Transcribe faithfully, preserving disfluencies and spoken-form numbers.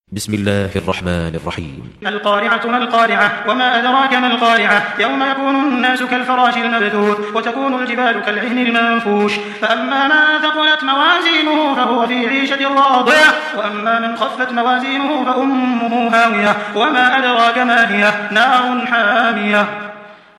بسم الله الرحمن الرحيم. القارعة ما القارعة وما أدراك ما القارعة يوم يكون الناس كالفراش المبثوث وتكون الجبال كالعهن المنفوش فأما من ثقلت موازينه فهو في عيشة راضية وأما من خفت موازينه فأمه هاوية وما أدراك ما هي نار حامية.